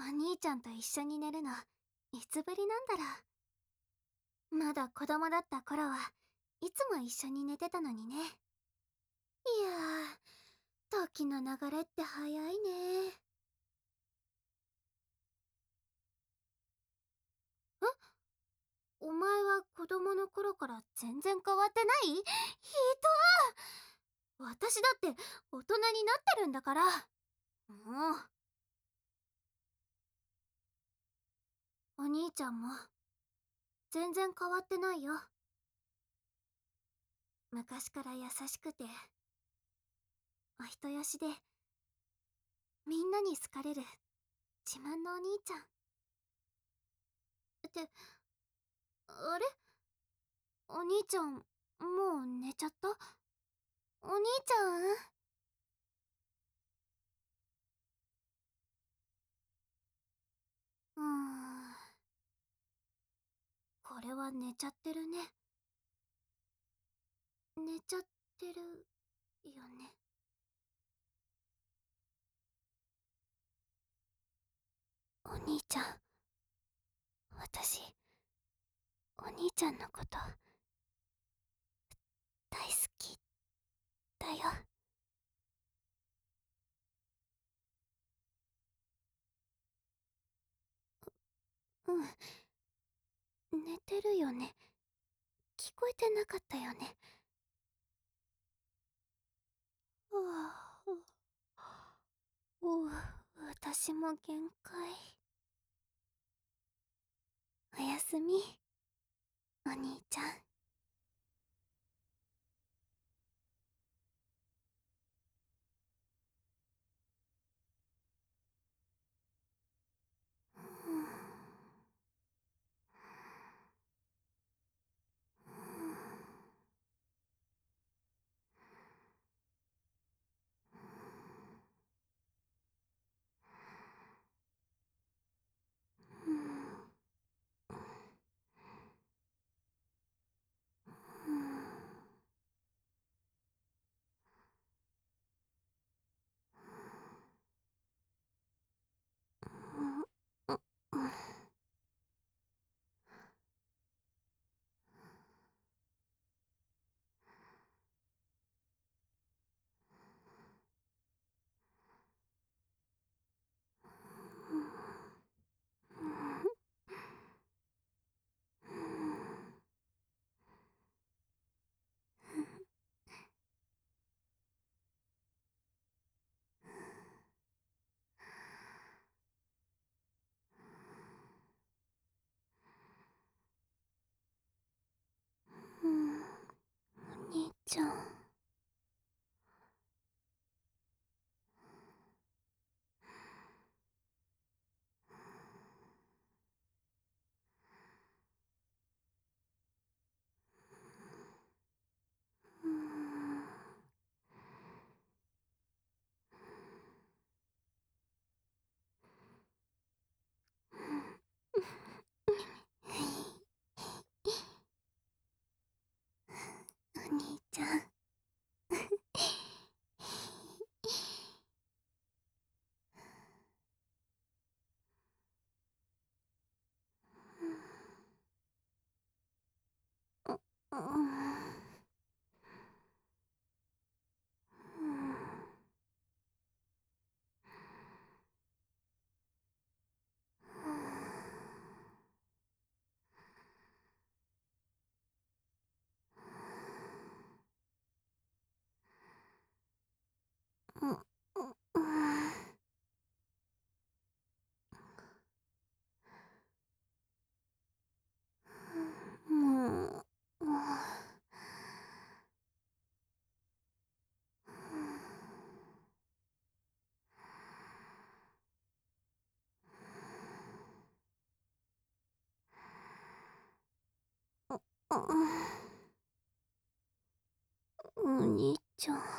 お兄ちゃんと一緒に寝るの、いつぶりなんだろう。まだ子供だった頃はいつも一緒に寝てたのにね。いやー、時の流れって早いね。え、お前は子供の頃から全然変わってない？ひどー。私だって大人になってるんだから。もう。お兄ちゃんも全然変わってないよ。昔から優しくてお人よしでみんなに好かれる自慢のお兄ちゃんって。あれ、お兄ちゃんもう寝ちゃった？お兄ちゃん？これは寝ちゃってるね。寝ちゃってるよね。お兄ちゃん、私お兄ちゃんのこと大好きだよ。うん、寝てるよね。聞こえてなかったよね。うわ私も限界。おやすみ、お兄ちゃん。お兄ちゃん。お兄ちゃん。もう、お兄ちゃん。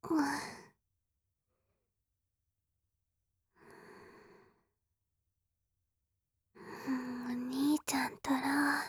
お兄ちゃんたら。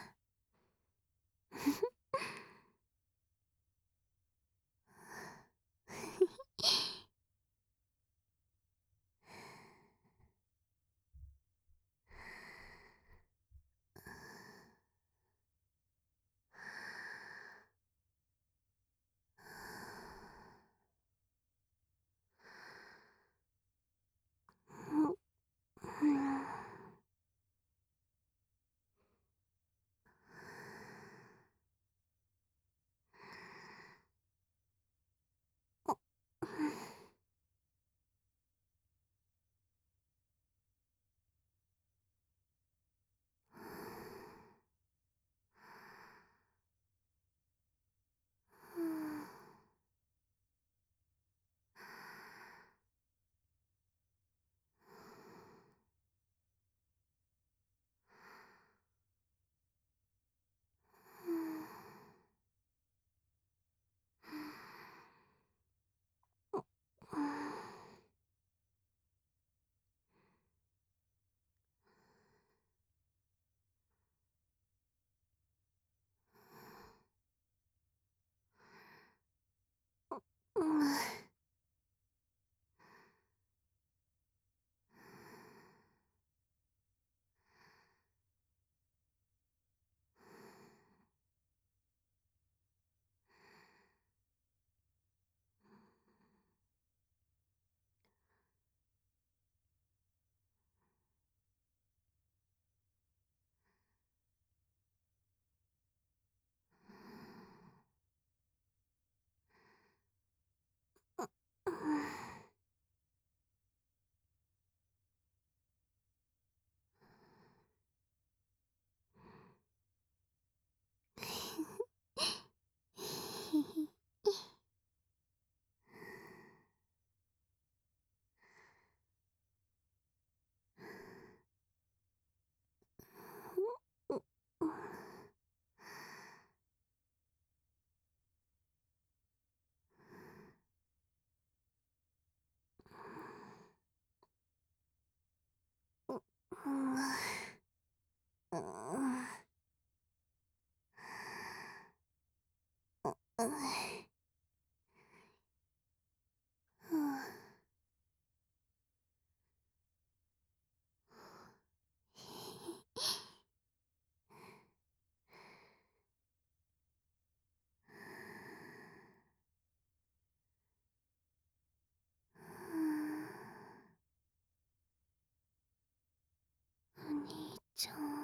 お兄ちゃん。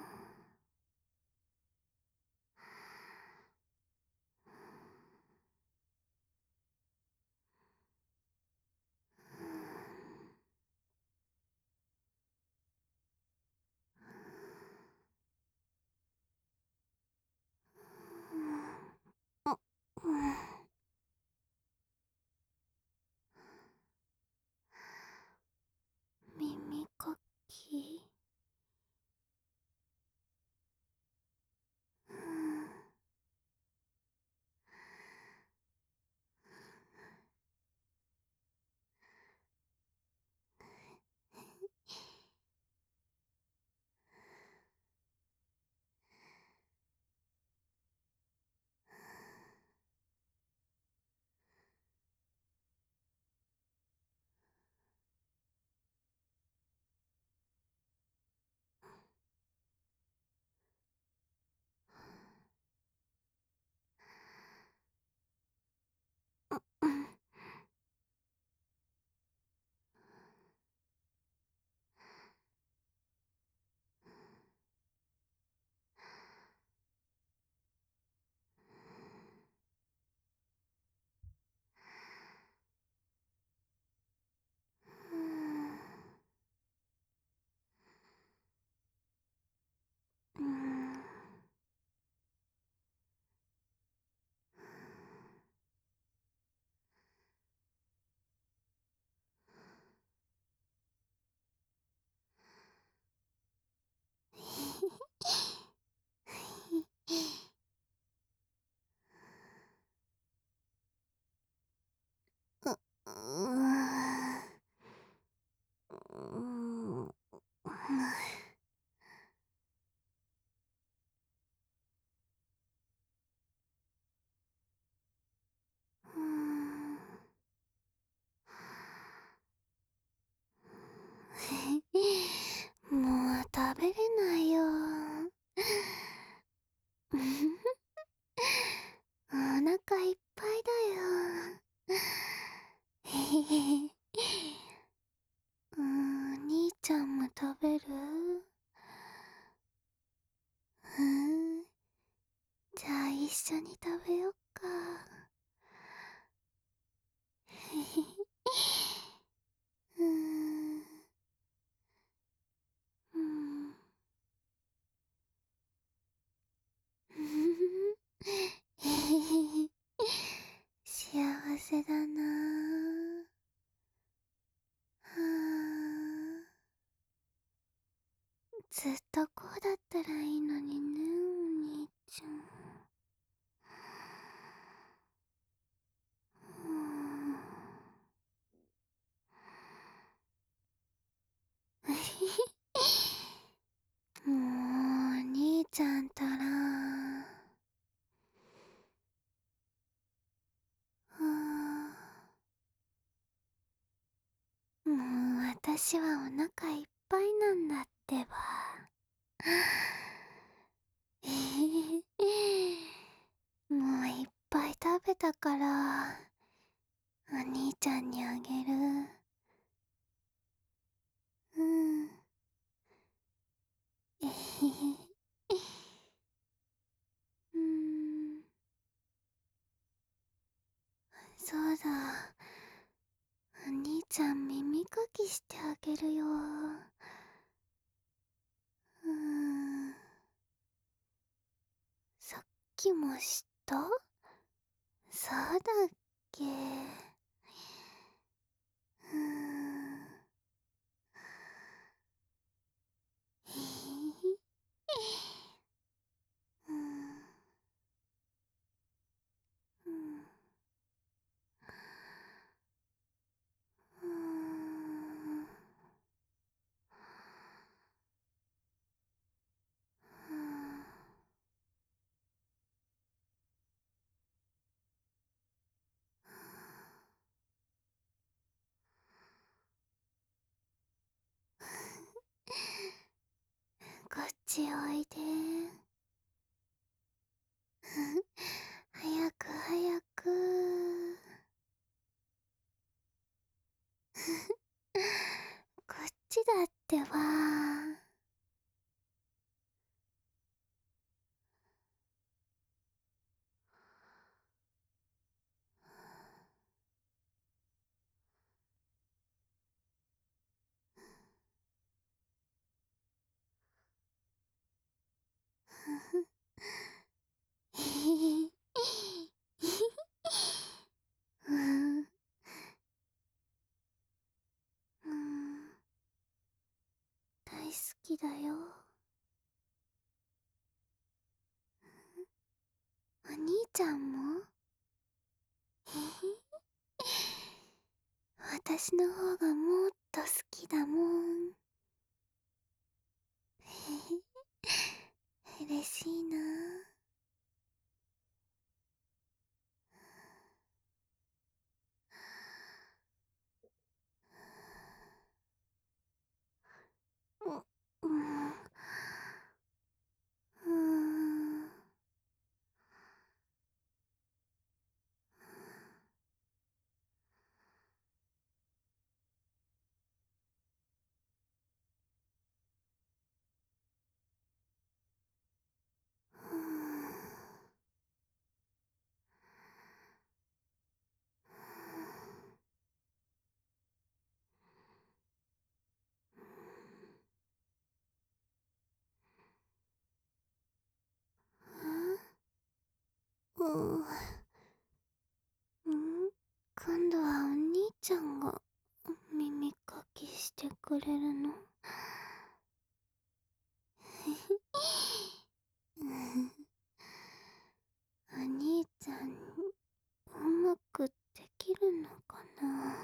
耳かき。 ずっとこうだったらいいのにね、お兄ちゃん。もう、お兄ちゃんたら。もう私はお腹いっぱいなんだってば。もういっぱい食べたから、お兄ちゃんにあげる。うん。えへへ。うん。そうだ。お兄ちゃん耳かきしてあげるよ。うん。さっきもしたそうだっけ。うん。へへ。うん。うん。うん。うん。こっちおいで。早く早く。こっちだってば。へへうん。うん。大好きだよ。お兄ちゃんもへへ私の方がもっと好きだもん。へへ嬉しいな。うん。うん。うん。今度はお兄ちゃんが耳かきしてくれるの。うんお兄ちゃんうまくできるのかな。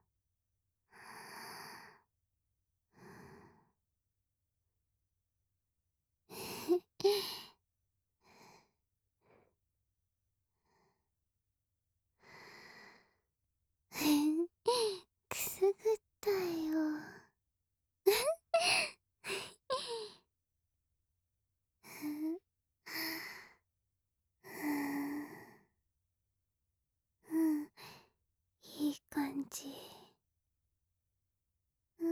くすぐったよ。うん、いい感じ。うん、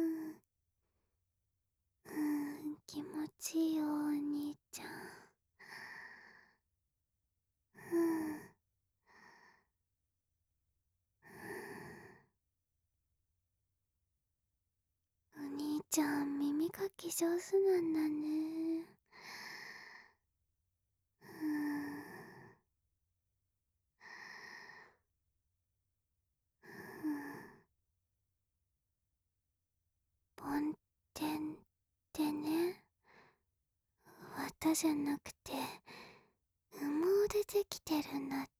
気持ちいいよ、お兄ちゃん。うん、お兄ちゃん耳かき上手なんだね。うん、梵天ってね。 歌じゃなくて羽毛でできてるんだって。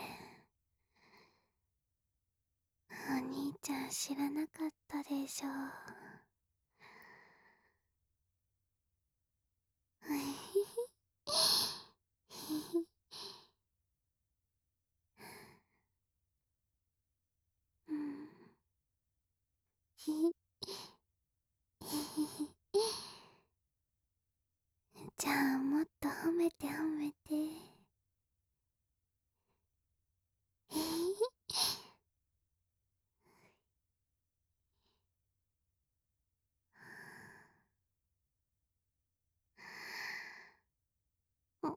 お兄ちゃん知らなかったでしょ。うん。じゃあもっと褒めて褒めて。うん。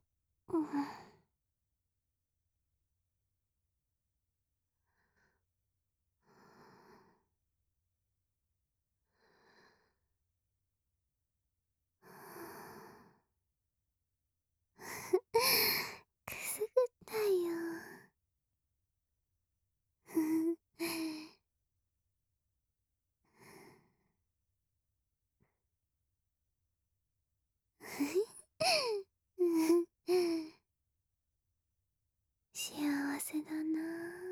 くすぐったよ。幸せだな。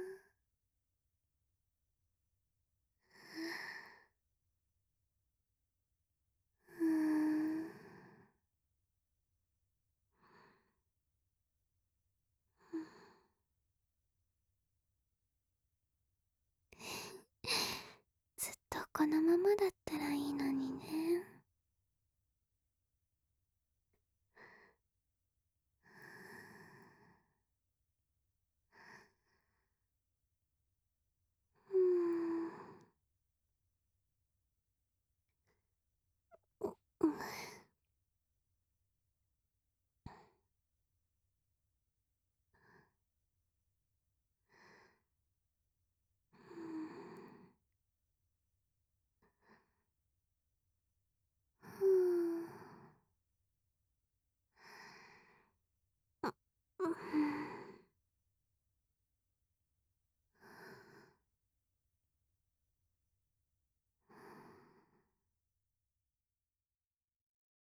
うーん。ずっとこのままだっ